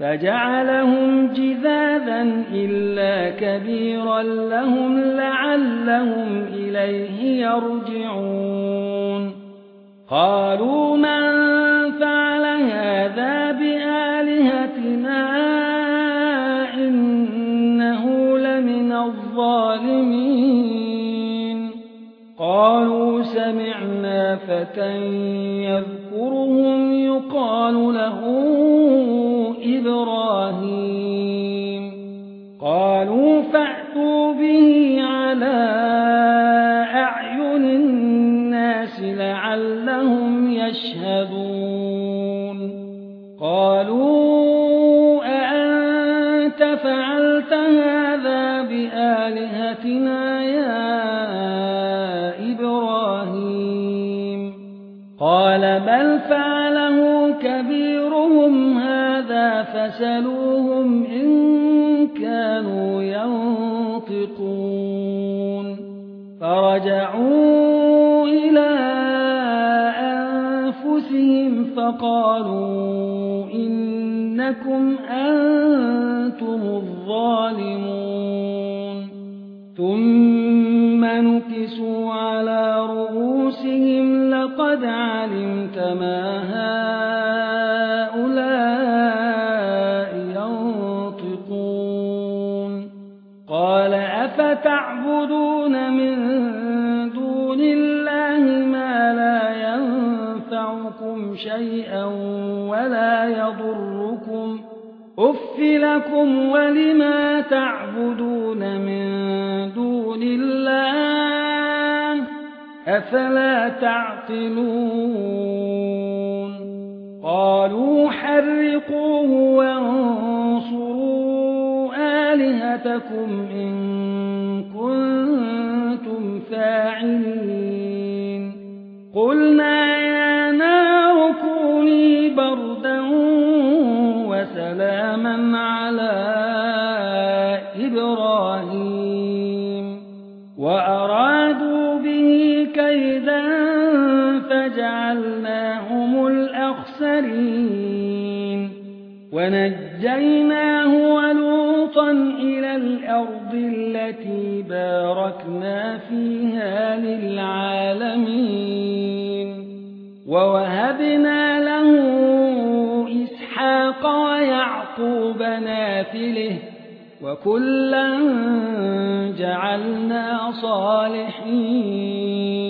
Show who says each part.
Speaker 1: فجعلهم جذاذا إلا كبيرا لهم لعلهم إليه يرجعون قالوا من فعل هذا بآلهتنا إنه لمن الظالمين قالوا سمعنا فتى يذكرهم يقال له إبراهيم قالوا فأتوا به على أعين الناس لعلهم يشهدون قالوا أأنت فعلت هذا بآلهتنا يا إبراهيم قال بل فعله كبيرهم هذا فسلوهم إن كانوا ينطقون فرجعوا إلى أنفسهم فقالوا إنكم أنتم الظالمون ثم نكسوا على رؤوسهم لقد علمت ما هؤلاء ينطقون قال أفتعبدون من دون الله ما لا ينفعكم شيئا ولا يضركم أف لكم ولما تعبدون من دون الله أفلا تعقلون قالوا حرقوه وانصروا آلهتكم إن كنتم فاعلين قلنا يا نار كوني بردا وسلاما على إبراهيم وأرادوا به كيدا فجعلناهم الأخسرين ونجيناه ولوطا إلى الأرض التي باركنا فيها للعالمين ووهبنا له إسحاق ويعقوب نافله وكلا جعلنا صالحين